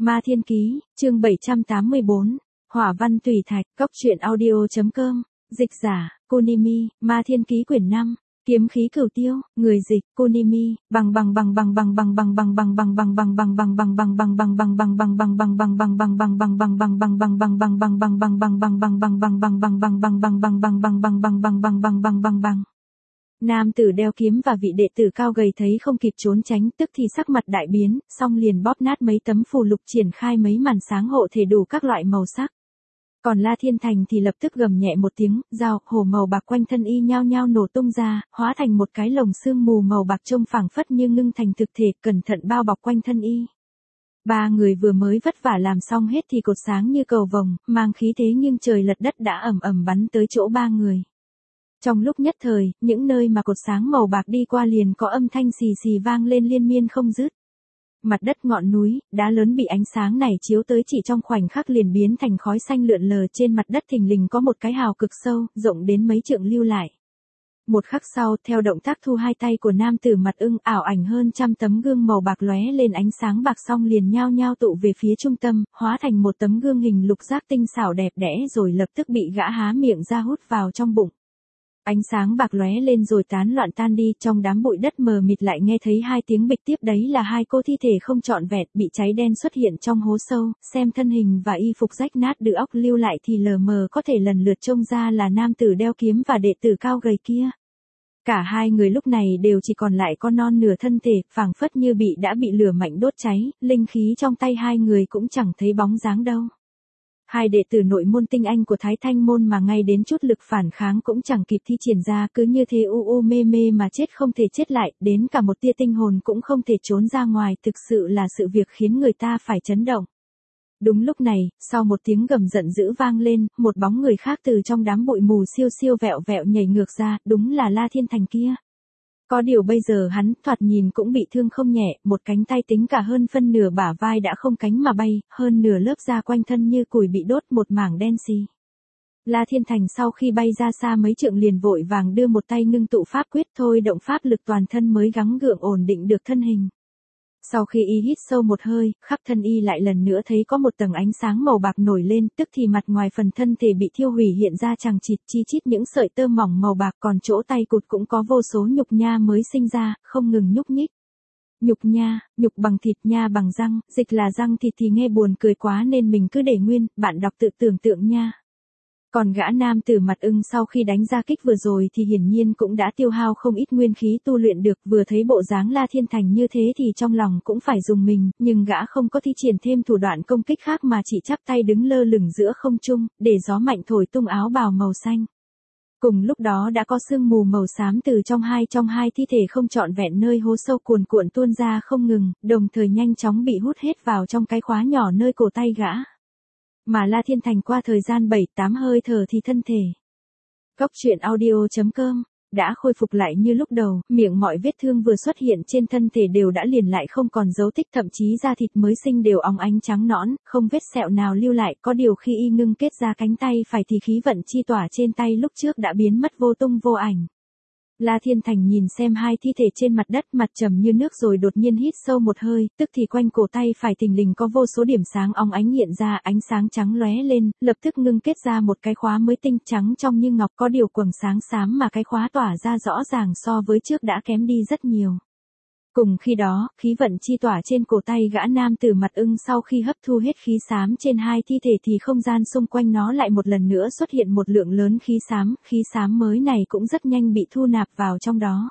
Ma Thiên Ký, chương 784, Hỏa văn tùy thạch, cóc truyện audio.com, dịch giả, Kunimi, Ma Thiên Ký quyển 5, kiếm khí cửu tiêu, người dịch, Kunimi, bằng Nam tử đeo kiếm và vị đệ tử cao gầy thấy không kịp trốn tránh, tức thì sắc mặt đại biến, xong liền bóp nát mấy tấm phù lục, triển khai mấy màn sáng hộ thể đủ các loại màu sắc. Còn La Thiên Thành thì lập tức gầm nhẹ một tiếng, dao, hổ màu bạc quanh thân y nhao nhao nổ tung ra, hóa thành một cái lồng sương mù màu bạc trông phảng phất như ngưng thành thực thể, cẩn thận bao bọc quanh thân y. Ba người vừa mới vất vả làm xong hết thì cột sáng như cầu vồng, mang khí thế nghiêng trời lật đất đã ầm ầm bắn tới chỗ ba người. Trong lúc nhất thời, những nơi mà cột sáng màu bạc đi qua liền có âm thanh xì xì vang lên liên miên không dứt. Mặt đất, ngọn núi, đá lớn bị ánh sáng này chiếu tới chỉ trong khoảnh khắc liền biến thành khói xanh lượn lờ, trên mặt đất thình lình có một cái hào cực sâu, rộng đến mấy trượng lưu lại. Một khắc sau, theo động tác thu hai tay của nam tử mặt ưng, ảo ảnh hơn trăm tấm gương màu bạc lóe lên ánh sáng bạc xong liền nhao nhao tụ về phía trung tâm, hóa thành một tấm gương hình lục giác tinh xảo đẹp đẽ rồi lập tức bị gã há miệng ra hút vào trong bụng. Ánh sáng bạc lóe lên rồi tán loạn tan đi, trong đám bụi đất mờ mịt lại nghe thấy hai tiếng bịch, tiếp đấy là hai cô thi thể không trọn vẹn bị cháy đen xuất hiện trong hố sâu, xem thân hình và y phục rách nát được óc lưu lại thì lờ mờ có thể lần lượt trông ra là nam tử đeo kiếm và đệ tử cao gầy kia. Cả hai người lúc này đều chỉ còn lại có non nửa thân thể, phảng phất như đã bị lửa mạnh đốt cháy, linh khí trong tay hai người cũng chẳng thấy bóng dáng đâu. Hai đệ tử nội môn tinh anh của Thái Thanh môn mà ngay đến chút lực phản kháng cũng chẳng kịp thi triển ra, cứ như thế mê mê mà chết không thể chết lại, đến cả một tia tinh hồn cũng không thể trốn ra ngoài, thực sự là sự việc khiến người ta phải chấn động. Đúng lúc này, sau một tiếng gầm giận dữ vang lên, một bóng người khác từ trong đám bụi mù siêu siêu vẹo vẹo nhảy ngược ra, đúng là La Thiên Thành kia. Có điều bây giờ hắn thoạt nhìn cũng bị thương không nhẹ, một cánh tay tính cả hơn phân nửa bả vai đã không cánh mà bay, hơn nửa lớp da quanh thân như củi bị đốt, một mảng đen xì. La Thiên Thành sau khi bay ra xa mấy trượng liền vội vàng đưa một tay ngưng tụ pháp quyết, thôi động pháp lực toàn thân mới gắng gượng ổn định được thân hình. Sau khi y hít sâu một hơi, khắp thân y lại lần nữa thấy có một tầng ánh sáng màu bạc nổi lên, tức thì mặt ngoài phần thân thể bị thiêu hủy hiện ra chằng chịt chi chít những sợi tơ mỏng màu bạc, còn chỗ tay cụt cũng có vô số nhục nha mới sinh ra, không ngừng nhúc nhích. Nhục nha, nhục bằng thịt, nha bằng răng, dịch là răng thịt thì nghe buồn cười quá nên mình cứ để nguyên, bạn đọc tự tưởng tượng nha. Còn gã nam tử mặt ưng sau khi đánh ra kích vừa rồi thì hiển nhiên cũng đã tiêu hao không ít nguyên khí tu luyện được, vừa thấy bộ dáng La Thiên Thành như thế thì trong lòng cũng phải dùng mình, nhưng gã không có thi triển thêm thủ đoạn công kích khác mà chỉ chắp tay đứng lơ lửng giữa không trung, để gió mạnh thổi tung áo bào màu xanh. Cùng lúc đó đã có sương mù màu xám từ trong hai thi thể không trọn vẹn nơi hố sâu cuồn cuộn tuôn ra không ngừng, đồng thời nhanh chóng bị hút hết vào trong cái khóa nhỏ nơi cổ tay gã. Mà La Thiên Thành qua thời gian 7-8 hơi thở thì thân thể cóc truyện audio.com đã khôi phục lại như lúc đầu, miệng mọi vết thương vừa xuất hiện trên thân thể đều đã liền lại không còn dấu tích, thậm chí da thịt mới sinh đều óng ánh trắng nõn, không vết sẹo nào lưu lại, có điều khi y ngưng kết ra cánh tay phải thì khí vận chi tỏa trên tay lúc trước đã biến mất vô tung vô ảnh. La Thiên Thành nhìn xem hai thi thể trên mặt đất, mặt trầm như nước rồi đột nhiên hít sâu một hơi, tức thì quanh cổ tay phải thình lình có vô số điểm sáng óng ánh hiện ra, ánh sáng trắng lóe lên, lập tức ngưng kết ra một cái khóa mới tinh trắng trong như ngọc, có điều quầng sáng xám mà cái khóa tỏa ra rõ ràng so với trước đã kém đi rất nhiều. Cùng khi đó, khí vận chi tỏa trên cổ tay gã nam tử mặt ưng sau khi hấp thu hết khí xám trên hai thi thể thì không gian xung quanh nó lại một lần nữa xuất hiện một lượng lớn khí xám mới này cũng rất nhanh bị thu nạp vào trong đó.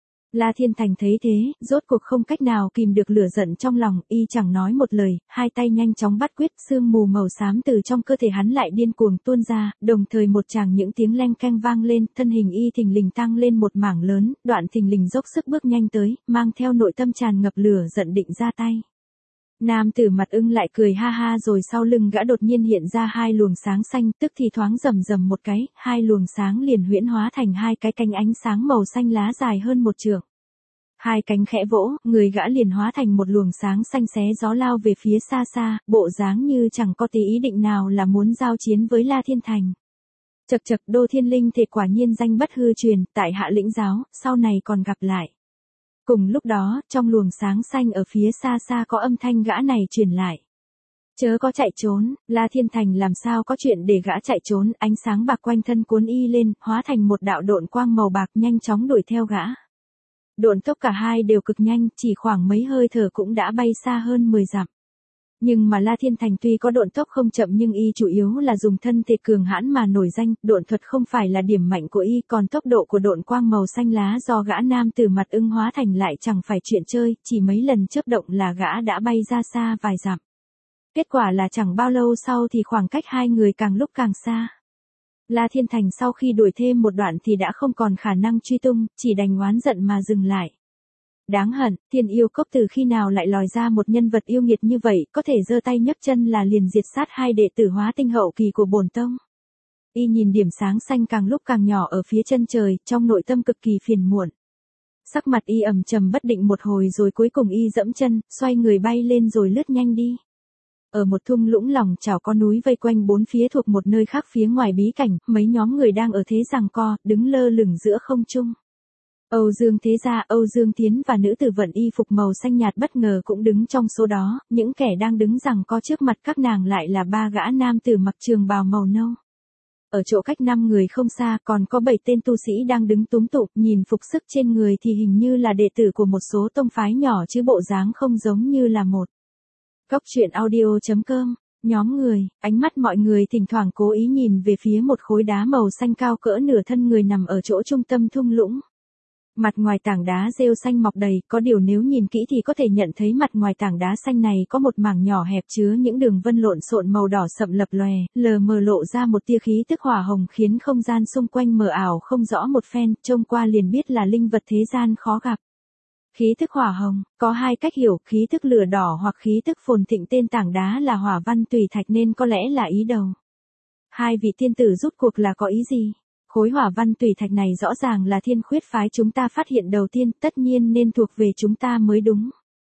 La Thiên Thành thấy thế, rốt cuộc không cách nào kìm được lửa giận trong lòng, y chẳng nói một lời, hai tay nhanh chóng bắt quyết, sương mù màu xám từ trong cơ thể hắn lại điên cuồng tuôn ra, đồng thời một tràng những tiếng leng keng vang lên, thân hình y thình lình tăng lên một mảng lớn, đoạn thình lình dốc sức bước nhanh tới, mang theo nội tâm tràn ngập lửa giận định ra tay. Nam tử mặt ưng lại cười ha ha rồi sau lưng gã đột nhiên hiện ra hai luồng sáng xanh, tức thì thoáng rầm rầm một cái, hai luồng sáng liền huyễn hóa thành hai cái cánh ánh sáng màu xanh lá dài hơn một trượng. Hai cánh khẽ vỗ, người gã liền hóa thành một luồng sáng xanh xé gió lao về phía xa xa, bộ dáng như chẳng có tí ý định nào là muốn giao chiến với La Thiên Thành. Chậc chậc, Đô Thiên Linh thể quả nhiên danh bất hư truyền, tại hạ lĩnh giáo, sau này còn gặp lại. Cùng lúc đó, trong luồng sáng xanh ở phía xa xa có âm thanh gã này truyền lại. Chớ có chạy trốn, La Thiên Thành làm sao có chuyện để gã chạy trốn, ánh sáng bạc quanh thân cuốn y lên, hóa thành một đạo độn quang màu bạc nhanh chóng đuổi theo gã. Độn tốc cả hai đều cực nhanh, chỉ khoảng mấy hơi thở cũng đã bay xa hơn 10 dặm. Nhưng mà La Thiên Thành tuy có độn tốc không chậm nhưng y chủ yếu là dùng thân thể cường hãn mà nổi danh, độn thuật không phải là điểm mạnh của y, còn tốc độ của độn quang màu xanh lá do gã nam từ mặt ưng hóa thành lại chẳng phải chuyện chơi, chỉ mấy lần chớp động là gã đã bay ra xa vài dặm. Kết quả là chẳng bao lâu sau thì khoảng cách hai người càng lúc càng xa. La Thiên Thành sau khi đuổi thêm một đoạn thì đã không còn khả năng truy tung, chỉ đành oán giận mà dừng lại. Đáng hận, Thiên Yêu Cốc từ khi nào lại lòi ra một nhân vật yêu nghiệt như vậy, có thể giơ tay nhấc chân là liền diệt sát hai đệ tử hóa tinh hậu kỳ của bổn tông. Y nhìn điểm sáng xanh càng lúc càng nhỏ ở phía chân trời, trong nội tâm cực kỳ phiền muộn. Sắc mặt y ầm trầm bất định một hồi rồi cuối cùng y dẫm chân, xoay người bay lên rồi lướt nhanh đi. Ở một thung lũng lòng chảo có núi vây quanh bốn phía thuộc một nơi khác phía ngoài bí cảnh, mấy nhóm người đang ở thế giằng co, đứng lơ lửng giữa không trung. Âu Dương Thế Gia, Âu Dương Tiến và nữ tử vận y phục màu xanh nhạt bất ngờ cũng đứng trong số đó, những kẻ đang đứng giằng co trước mặt các nàng lại là ba gã nam tử mặc trường bào màu nâu. Ở chỗ cách 5 người không xa còn có 7 tên tu sĩ đang đứng túm tụm, nhìn phục sức trên người thì hình như là đệ tử của một số tông phái nhỏ chứ bộ dáng không giống như là một. Góc truyện audio.com, nhóm người, ánh mắt mọi người thỉnh thoảng cố ý nhìn về phía một khối đá màu xanh cao cỡ nửa thân người nằm ở chỗ trung tâm thung lũng. Mặt ngoài tảng đá rêu xanh mọc đầy, có điều nếu nhìn kỹ thì có thể nhận thấy mặt ngoài tảng đá xanh này có một mảng nhỏ hẹp chứa những đường vân lộn xộn màu đỏ sậm lập lòe, lờ mờ lộ ra một tia khí tức hỏa hồng khiến không gian xung quanh mờ ảo không rõ một phen, trông qua liền biết là linh vật thế gian khó gặp. Khí tức hỏa hồng, có hai cách hiểu, khí tức lửa đỏ hoặc khí tức phồn thịnh, tên tảng đá là hỏa văn tùy thạch nên có lẽ là ý đầu. Hai vị tiên tử rút cuộc là có ý gì? Khối hỏa văn tùy thạch này rõ ràng là Thiên Khuyết phái chúng ta phát hiện đầu tiên, tất nhiên nên thuộc về chúng ta mới đúng.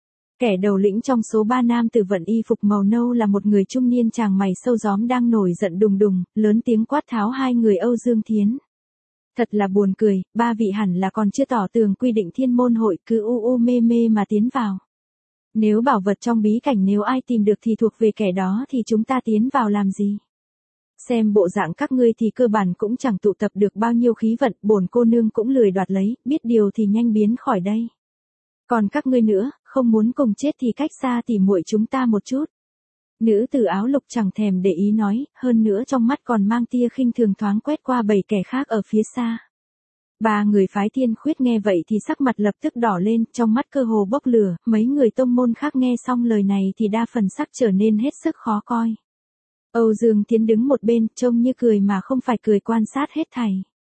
Kẻ đầu lĩnh trong số 3 nam tử vận y phục màu nâu là một người trung niên chàng mày sâu gióm đang nổi giận đùng đùng, lớn tiếng quát tháo hai người Âu Dương Thiến. Thật là buồn cười, ba vị hẳn là còn chưa tỏ tường quy định thiên môn hội, cứ mê mê mà tiến vào. Nếu bảo vật trong bí cảnh nếu ai tìm được thì thuộc về kẻ đó thì chúng ta tiến vào làm gì? Xem bộ dạng các ngươi thì cơ bản cũng chẳng tụ tập được bao nhiêu khí vận, bổn cô nương cũng lười đoạt lấy, biết điều thì nhanh biến khỏi đây. Còn các ngươi nữa, không muốn cùng chết thì cách xa tỉ muội chúng ta một chút. Nữ tử áo lục chẳng thèm để ý nói, hơn nữa trong mắt còn mang tia khinh thường thoáng quét qua 7 kẻ khác ở phía xa. Ba người phái Thiên Khuyết nghe vậy thì sắc mặt lập tức đỏ lên, trong mắt cơ hồ bốc lửa, mấy người tông môn khác nghe xong lời này thì đa phần sắc trở nên hết sức khó coi. Âu Dương Tiến đứng một bên, trông như cười mà không phải cười, quan sát hết thảy.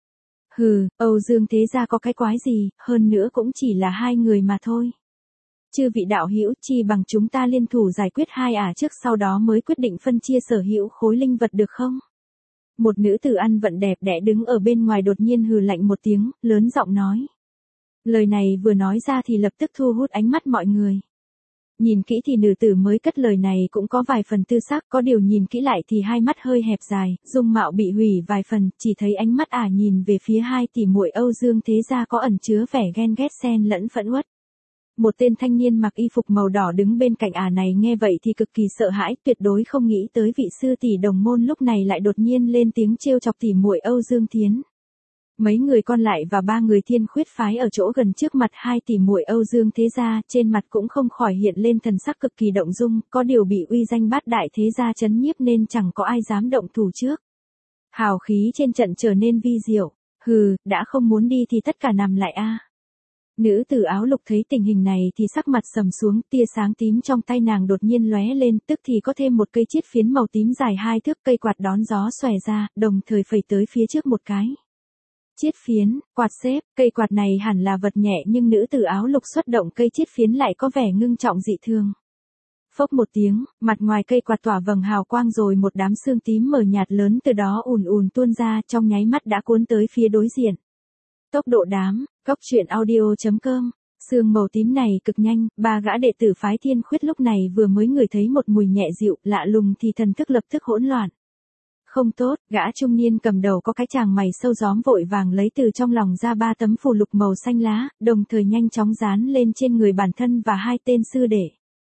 Hừ, Âu Dương Thế Gia có cái quái gì, hơn nữa cũng chỉ là hai người mà thôi. Chư vị đạo hữu, chi bằng chúng ta liên thủ giải quyết hai ả trước, sau đó mới quyết định phân chia sở hữu khối linh vật được không? Một nữ tử ăn vận đẹp đẽ đứng ở bên ngoài đột nhiên hừ lạnh một tiếng, lớn giọng nói. Lời này vừa nói ra thì lập tức thu hút ánh mắt mọi người. Nhìn kỹ thì nữ tử mới cất lời này cũng có vài phần tư sắc, có điều nhìn kỹ lại thì hai mắt hơi hẹp dài, dung mạo bị hủy vài phần, chỉ thấy ánh mắt ả nhìn về phía hai tỷ muội Âu Dương Thế Gia có ẩn chứa vẻ ghen ghét xen lẫn phẫn uất. Một tên thanh niên mặc y phục màu đỏ đứng bên cạnh ả này nghe vậy thì cực kỳ sợ hãi, tuyệt đối không nghĩ tới vị sư tỷ đồng môn lúc này lại đột nhiên lên tiếng trêu chọc tỷ muội Âu Dương Thiến. Mấy người còn lại và 3 người Thiên Khuyết phái ở chỗ gần trước mặt hai tỷ muội Âu Dương Thế Gia, trên mặt cũng không khỏi hiện lên thần sắc cực kỳ động dung, có điều bị uy danh bát đại thế gia chấn nhiếp nên chẳng có ai dám động thủ trước. Hào khí trên trận trở nên vi diệu, hừ, đã không muốn đi thì tất cả nằm lại a. Nữ tử áo lục thấy tình hình này thì sắc mặt sầm xuống, tia sáng tím trong tay nàng đột nhiên lóe lên, tức thì có thêm một cây chiết phiến màu tím dài 2 thước, cây quạt đón gió xòe ra, đồng thời phẩy tới phía trước một cái. Chiết phiến, quạt xếp, cây quạt này hẳn là vật nhẹ nhưng nữ tử áo lục xuất động cây chiết phiến lại có vẻ ngưng trọng dị thường. Phốc một tiếng, mặt ngoài cây quạt tỏa vầng hào quang rồi một đám sương tím mờ nhạt lớn từ đó ùn ùn tuôn ra, trong nháy mắt đã cuốn tới phía đối diện. Tốc độ đám, góc truyện audio.com, sương màu tím này cực nhanh, ba gã đệ tử phái Thiên Khuyết lúc này vừa mới ngửi thấy một mùi nhẹ dịu, lạ lùng thì thần thức lập tức hỗn loạn. Không tốt, gã trung niên cầm đầu có cái chàng mày sâu gióm vội vàng lấy từ trong lòng ra 3 tấm phù lục màu xanh lá, đồng thời nhanh chóng dán lên trên người bản thân và hai tên sư đệ.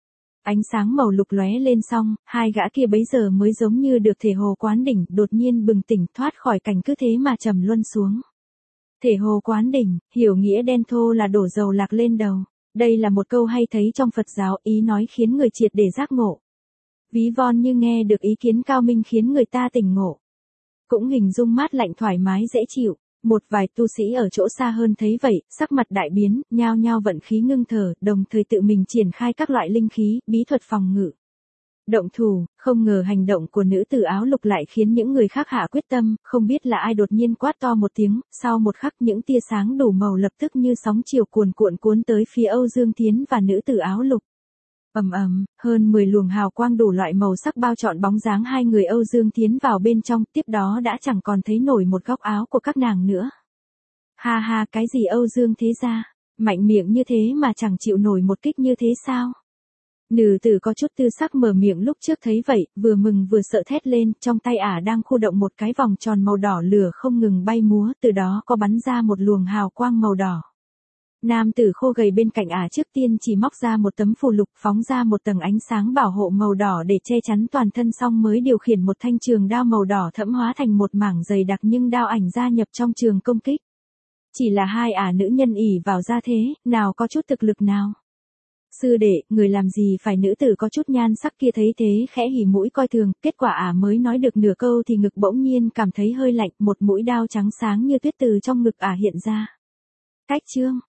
Ánh sáng màu lục lóe lên xong, hai gã kia bấy giờ mới giống như được thể hồ quán đỉnh, đột nhiên bừng tỉnh thoát khỏi cảnh cứ thế mà trầm luân xuống. Thể hồ quán đỉnh, hiểu nghĩa đen thô là đổ dầu lạc lên đầu. Đây là một câu hay thấy trong Phật giáo, ý nói khiến người triệt để giác ngộ. Ví von như nghe được ý kiến cao minh khiến người ta tỉnh ngộ. Cũng hình dung mát lạnh thoải mái dễ chịu. Một vài tu sĩ ở chỗ xa hơn thấy vậy, sắc mặt đại biến, nhao nhao vận khí ngưng thở, đồng thời tự mình triển khai các loại linh khí, bí thuật phòng ngự. Động thủ, không ngờ hành động của nữ tử áo lục lại khiến những người khác hạ quyết tâm, không biết là ai đột nhiên quát to một tiếng, sau một khắc những tia sáng đủ màu lập tức như sóng chiều cuồn cuộn cuốn tới phía Âu Dương Thiến và nữ tử áo lục. Ầm ầm, hơn 10 luồng hào quang đủ loại màu sắc bao trọn bóng dáng hai người Âu Dương Thiến vào bên trong, tiếp đó đã chẳng còn thấy nổi một góc áo của các nàng nữa. Ha ha, cái gì Âu Dương thế gia, mạnh miệng như thế mà chẳng chịu nổi một kích như thế sao? Nữ tử có chút tư sắc mở miệng lúc trước thấy vậy, vừa mừng vừa sợ thét lên, trong tay ả đang khu động một cái vòng tròn màu đỏ lửa không ngừng bay múa, từ đó có bắn ra một luồng hào quang màu đỏ. Nam tử khô gầy bên cạnh ả trước tiên chỉ móc ra một tấm phù lục phóng ra một tầng ánh sáng bảo hộ màu đỏ để che chắn toàn thân, xong mới điều khiển một thanh trường đao màu đỏ thẫm hóa thành một mảng dày đặc nhưng đao ảnh gia nhập trong trường công kích. Chỉ là hai ả nữ nhân ỷ vào gia thế, nào có chút thực lực nào. Sư đệ, người làm gì phải, nữ tử có chút nhan sắc kia thấy thế khẽ hỉ mũi coi thường, kết quả ả mới nói được nửa câu thì ngực bỗng nhiên cảm thấy hơi lạnh, một mũi đao trắng sáng như tuyết từ trong ngực ả hiện ra. Cách chương